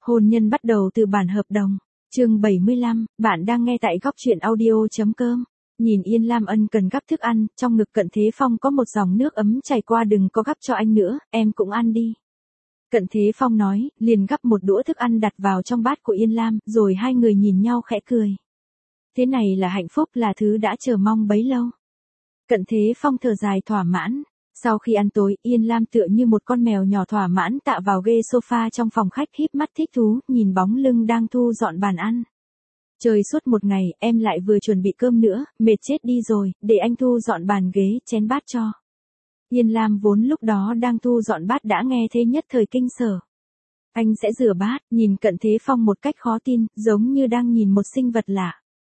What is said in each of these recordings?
Hôn nhân bắt đầu từ bản hợp đồng. Chương 75, bạn đang nghe tại góc truyện audio.com. Nhìn Yên Lam ân cần gắp thức ăn, trong ngực Cận Thế Phong có một dòng nước ấm chảy qua, đừng có gắp cho anh nữa, em cũng ăn đi. Cận Thế Phong nói, liền gắp một đũa thức ăn đặt vào trong bát của Yên Lam, rồi hai người nhìn nhau khẽ cười. Thế này là hạnh phúc, là thứ đã chờ mong bấy lâu. Cận Thế Phong thở dài thỏa mãn. Sau khi ăn tối, Yên Lam tựa như một con mèo nhỏ thỏa mãn tạ vào ghế sofa trong phòng khách, híp mắt thích thú, nhìn bóng lưng đang thu dọn bàn ăn. Chơi suốt một ngày, em lại vừa chuẩn bị cơm nữa, mệt chết đi rồi, để anh thu dọn bàn ghế, chén bát cho. Yên Lam vốn lúc đó đang thu dọn bát đã nghe thế nhất thời kinh sở. Anh sẽ rửa bát, nhìn Cận Thế Phong một cách khó tin, giống như đang nhìn một sinh vật lạ.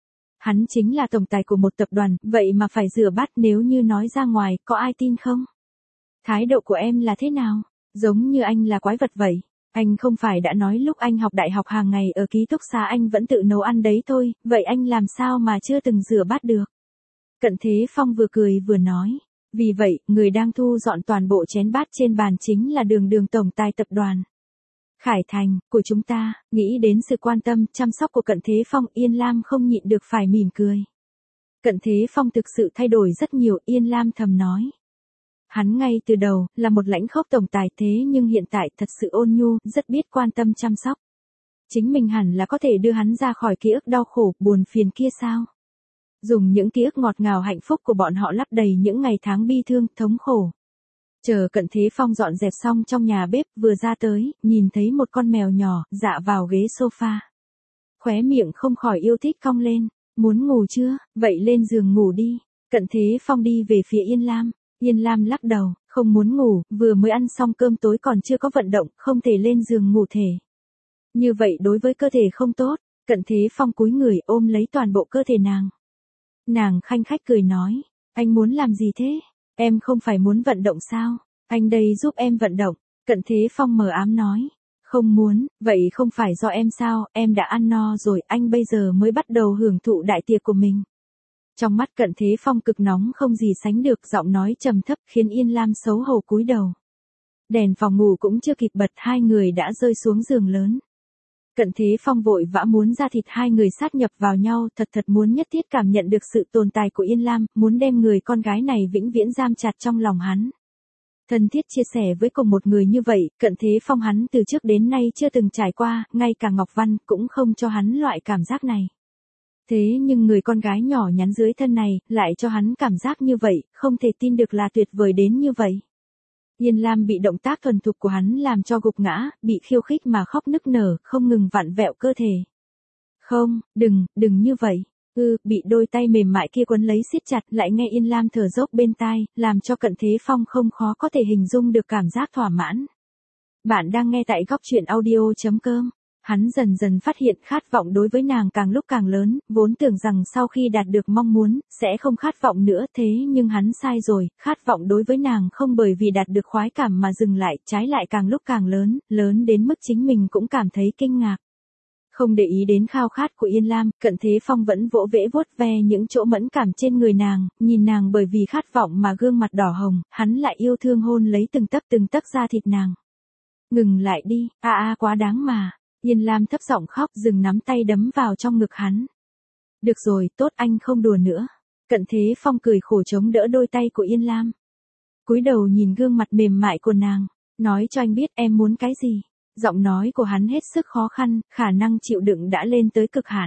Hắn chính là tổng tài của một tập đoàn, vậy mà phải rửa bát, nếu như nói ra ngoài, có ai tin không? Thái độ của em là thế nào? Giống như anh là quái vật vậy. Anh không phải đã nói lúc anh học đại học hàng ngày ở ký túc xá anh vẫn tự nấu ăn đấy thôi, vậy anh làm sao mà chưa từng rửa bát được? Cận Thế Phong vừa cười vừa nói. Vì vậy, người đang thu dọn toàn bộ chén bát trên bàn chính là Đường tổng tài tập đoàn Khải Thành của chúng ta. Nghĩ đến sự quan tâm, chăm sóc của Cận Thế Phong, Yên Lam không nhịn được phải mỉm cười. Cận Thế Phong thực sự thay đổi rất nhiều, Yên Lam thầm nói. Hắn ngay từ đầu, là một lãnh khốc tổng tài, thế nhưng hiện tại thật sự ôn nhu, rất biết quan tâm chăm sóc. Chính mình hẳn là có thể đưa hắn ra khỏi ký ức đau khổ, buồn phiền kia sao? Dùng những ký ức ngọt ngào hạnh phúc của bọn họ lấp đầy những ngày tháng bi thương, thống khổ. Chờ Cận Thế Phong dọn dẹp xong trong nhà bếp, vừa ra tới, nhìn thấy một con mèo nhỏ, dạ vào ghế sofa. Khóe miệng không khỏi yêu thích cong lên. Muốn ngủ chưa? Vậy lên giường ngủ đi. Cận Thế Phong đi về phía Yên Lam. Yên Lam lắc đầu, không muốn ngủ, vừa mới ăn xong cơm tối còn chưa có vận động, không thể lên giường ngủ thể. Như vậy đối với cơ thể không tốt. Cận Thế Phong cúi người ôm lấy toàn bộ cơ thể nàng. Nàng khanh khách cười nói, anh muốn làm gì thế? Em không phải muốn vận động sao? Anh đây giúp em vận động. Cận Thế Phong mờ ám nói, không muốn, vậy không phải do em sao, em đã ăn no rồi, anh bây giờ mới bắt đầu hưởng thụ đại tiệc của mình. Trong mắt Cận Thế Phong cực nóng không gì sánh được, giọng nói trầm thấp khiến Yên Lam xấu hổ cúi đầu. Đèn phòng ngủ cũng chưa kịp bật, hai người đã rơi xuống giường lớn. Cận Thế Phong vội vã muốn ra thịt hai người sát nhập vào nhau, thật muốn nhất thiết cảm nhận được sự tồn tại của Yên Lam, muốn đem người con gái này vĩnh viễn giam chặt trong lòng hắn. Thân thiết chia sẻ với cùng một người như vậy, Cận Thế Phong hắn từ trước đến nay chưa từng trải qua, ngay cả Ngọc Văn cũng không cho hắn loại cảm giác này. Thế nhưng người con gái nhỏ nhắn dưới thân này, lại cho hắn cảm giác như vậy, không thể tin được là tuyệt vời đến như vậy. Yên Lam bị động tác thuần thục của hắn làm cho gục ngã, bị khiêu khích mà khóc nức nở, không ngừng vặn vẹo cơ thể. Không, đừng như vậy. Bị đôi tay mềm mại kia quấn lấy siết chặt, lại nghe Yên Lam thở dốc bên tai, làm cho Cận Thế Phong không khó có thể hình dung được cảm giác thỏa mãn. Bạn đang nghe tại góc truyện audio.com. Hắn dần dần phát hiện khát vọng đối với nàng càng lúc càng lớn, vốn tưởng rằng sau khi đạt được mong muốn, sẽ không khát vọng nữa, thế nhưng hắn sai rồi, khát vọng đối với nàng không bởi vì đạt được khoái cảm mà dừng lại, trái lại càng lúc càng lớn, lớn đến mức chính mình cũng cảm thấy kinh ngạc. Không để ý đến khao khát của Yên Lam, Cận Thế Phong vẫn vỗ vẽ vuốt ve những chỗ mẫn cảm trên người nàng, nhìn nàng bởi vì khát vọng mà gương mặt đỏ hồng, hắn lại yêu thương hôn lấy từng tấc da thịt nàng. Ngừng lại đi, quá đáng mà. Yên Lam thấp giọng khóc, dừng nắm tay đấm vào trong ngực hắn. Được rồi, tốt, anh không đùa nữa. Cận Thế Phong cười khổ chống đỡ đôi tay của Yên Lam. Cúi đầu nhìn gương mặt mềm mại của nàng, nói cho anh biết em muốn cái gì. Giọng nói của hắn hết sức khó khăn, khả năng chịu đựng đã lên tới cực hạn.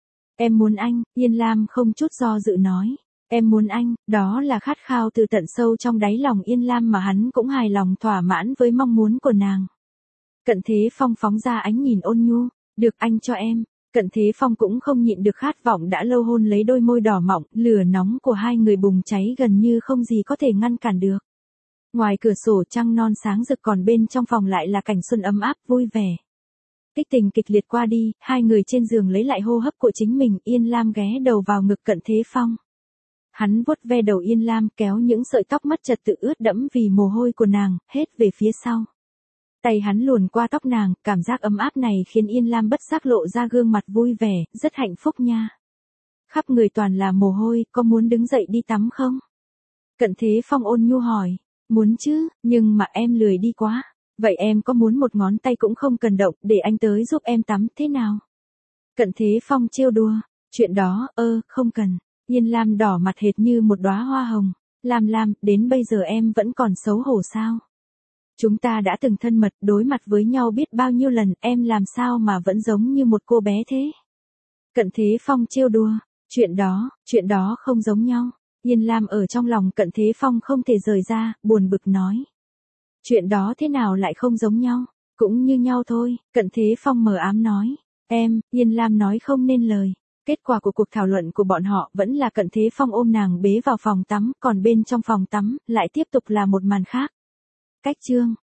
Em muốn anh, Yên Lam không chút do dự nói. Em muốn anh, đó là khát khao từ tận sâu trong đáy lòng Yên Lam mà hắn cũng hài lòng thỏa mãn với mong muốn của nàng. Cận Thế Phong phóng ra ánh nhìn ôn nhu, được anh cho em. Cận Thế Phong cũng không nhịn được khát vọng đã lâu hôn lấy đôi môi đỏ mọng, lửa nóng của hai người bùng cháy gần như không gì có thể ngăn cản được. Ngoài cửa sổ trăng non sáng rực, còn bên trong phòng lại là cảnh xuân ấm áp vui vẻ. Kích tình kịch liệt qua đi, hai người trên giường lấy lại hô hấp của chính mình, Yên Lam ghé đầu vào ngực Cận Thế Phong. Hắn vuốt ve đầu Yên Lam, kéo những sợi tóc mất trật tự ướt đẫm vì mồ hôi của nàng, hết về phía sau. Tay hắn luồn qua tóc nàng, cảm giác ấm áp này khiến Yên Lam bất giác lộ ra gương mặt vui vẻ, rất hạnh phúc nha. Khắp người toàn là mồ hôi, có muốn đứng dậy đi tắm không? Cận Thế Phong ôn nhu hỏi, muốn chứ, nhưng mà em lười đi quá. Vậy em có muốn một ngón tay cũng không cần động để anh tới giúp em tắm thế nào? Cận Thế Phong trêu đùa. Chuyện đó, không cần. Yên Lam đỏ mặt hệt như một đóa hoa hồng. Lam, đến bây giờ em vẫn còn xấu hổ sao? Chúng ta đã từng thân mật đối mặt với nhau biết bao nhiêu lần, em làm sao mà vẫn giống như một cô bé thế? Cận Thế Phong trêu đùa. Chuyện đó không giống nhau. Yên Lam ở trong lòng Cận Thế Phong không thể rời ra, buồn bực nói. Chuyện đó thế nào lại không giống nhau? Cũng như nhau thôi, Cận Thế Phong mờ ám nói. Yên Lam nói không nên lời. Kết quả của cuộc thảo luận của bọn họ vẫn là Cận Thế Phong ôm nàng bế vào phòng tắm, còn bên trong phòng tắm lại tiếp tục là một màn khác. Cách chương